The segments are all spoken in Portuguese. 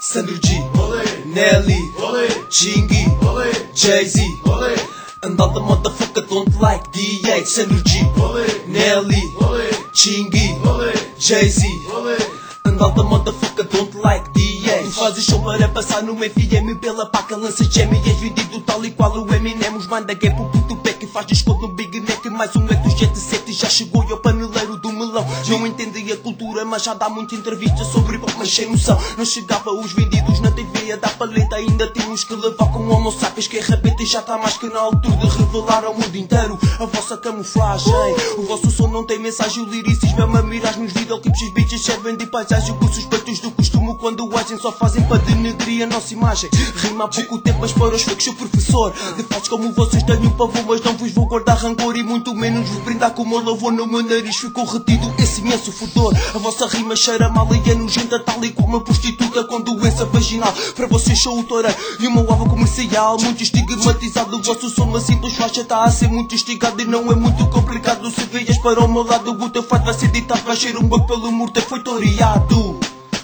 Sandro G, Nelly, Chingy, Jay-Z, and all the motherfucker don't like D8. Sandro G, Nelly, Chingy, Jay-Z, and all the motherfucker don't like D8. Tu fazes show para passar no FM pela paca, lanças gem e és vendido tal e qual o Eminem. Os manda que é pro puto pé que faz desconto no Big Mac. Mais um do Jet Set já chegou e ao paneleiro do melão. Não entendi a cultura, mas já dá muita entrevista sobre pop, mas sem noção. Não chegava os vendidos na TV a dar paleta. Ainda temos que levar com homo sapiens que é rabeta. E já está mais que na altura de revelar ao mundo inteiro a vossa camuflagem. O vosso som não tem mensagem, o liricismo é uma miragem. Nos videoclipes os bitches servem de paisagem. Por suspeitos do costume quando agem só fazem para denegrir a nossa imagem. Rima há pouco tempo, mas para os fakes sou professor. De fatos como vocês tenho pavor, mas não vos vou guardar rancor e muito menos vos brindar com o meu louvor. No meu nariz ficou retido esse imenso fedor. A vossa rima cheira mal e é nojenta, tal e como uma prostituta com doença vaginal. Para vocês sou o toureiro e uma alvo comercial muito estigmatizado. O vosso som uma simples faixa está a ser muito instigado e não é muito complicado. Se veias para o meu lado, o teu fato vai ser ditado. Vai ser um bug pelo morto, foi toreado.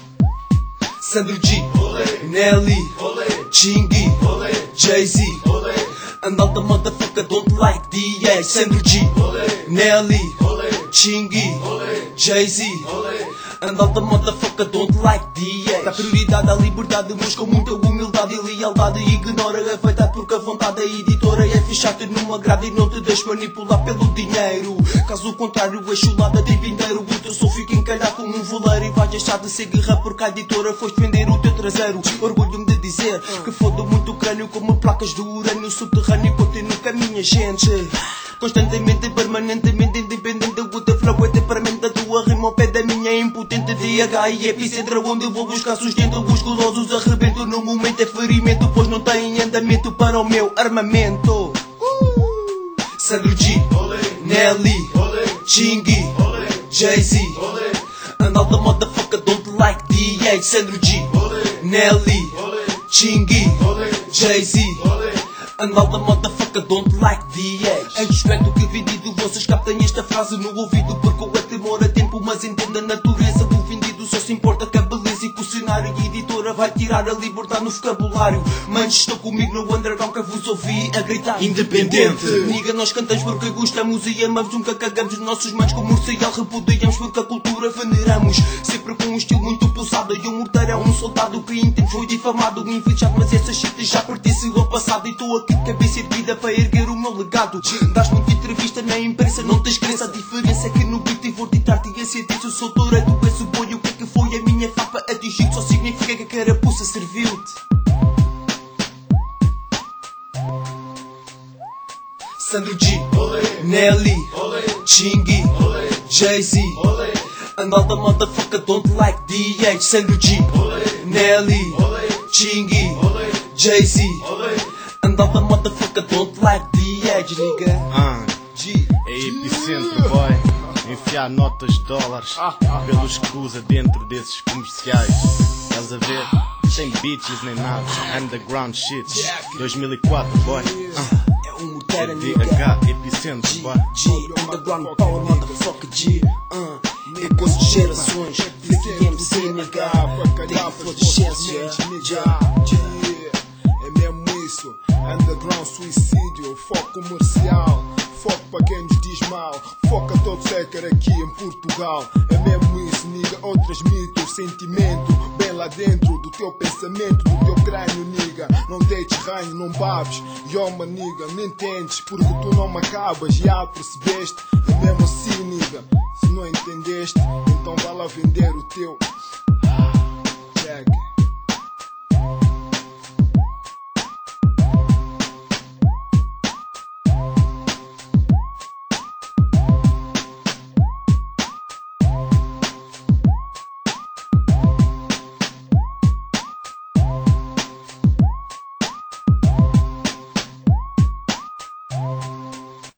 Sandro G, Nelly, Chingy, Jay-Z, and all the motherfucker don't like D8. Sandro G, Nelly, Chingy, Jay-Z, and all the motherfucker don't like D8. Dá prioridade à liberdade, mas com muita humildade e lealdade. E ignora a vaidade porque a vontade da editora é fechar-te numa grade e não te deixes manipular pelo dinheiro. Caso contrário, és chulada de vindeiro. O teu som fica encalhado como um voleiro e vais deixar de ser guerra porque a editora foste vender o teu traseiro. Orgulho-me de dizer que fodo muito o crânio como placas do urânio subterrâneo. Continuo com a minha gente constantemente, permanentemente independente. O teu flow é temperamento, a tua rima ao pé da minha impotente DH e epicentro onde eu vou buscar sustento. Os gulosos arrebento, no momento é ferimento, pois não tem andamento para o meu armamento. Sandro G, Nelly, Chingy, Jay-Z, and all the motherfucker don't like D8. Sandro G, Nelly, Chingy, Jay-Z, and all the motherfucker don't like D8. Eu espero que vendido vocês captem esta frase no ouvido, porque o demora tempo, mas entenda a natureza do vendido. Só se importa que a beleza e que o cenário e a editora vai tirar a liberdade no vocabulário. Manos, estou comigo no underground que eu vos ouvi a gritar independente. Niga, nós cantamos porque gostamos e amamos, nunca cagamos. Nossos manos comercial repudiamos porque a cultura veneramos. Sempre com um estilo muito pulsado e um morteiro é um soldado que em tempo foi difamado, invejado. Mas essa shit já pertence ao passado e estou aqui de cabeça erguida para erguer o meu legado. Dás muita entrevista na imprensa, não tens crença. A diferença é que no beat eu vou ditar-te a sentença. Eu sou toureiro do esse boi, o que é que foi a minha fapa atingir? Só significa que a carapuça serviu-te. Sandro G, Nelly, Chingy, Jay-Z, and all the motherfucker don't like D8. Sandro G, Nelly, Chingy, Jay-Z, and all the motherfucker don't like D8, nigga. É epicentro, boy. Enfiar notas de dólares pelos que usa dentro desses comerciais. Estás a ver? Sem bitches nem nada. Underground shit. 2004, boy. DH, epicentro, boy. Underground power, motherfucker G. Depois de gerações, FMC, nigga. Tem adolescência, é mesmo isso. Underground suicídio, foco comercial. Foco para quem nos diz mal. Foca todo secker aqui em Portugal. É mesmo isso, niga. Ou transmite o sentimento bem lá dentro do teu pensamento, do teu crânio, niga. Não deites ranho, não babes. Yoma, niga, não entendes porque tu não me acabas. Já percebeste? É mesmo assim, niga. Se não entendeste, então vá lá vender o teu. Check.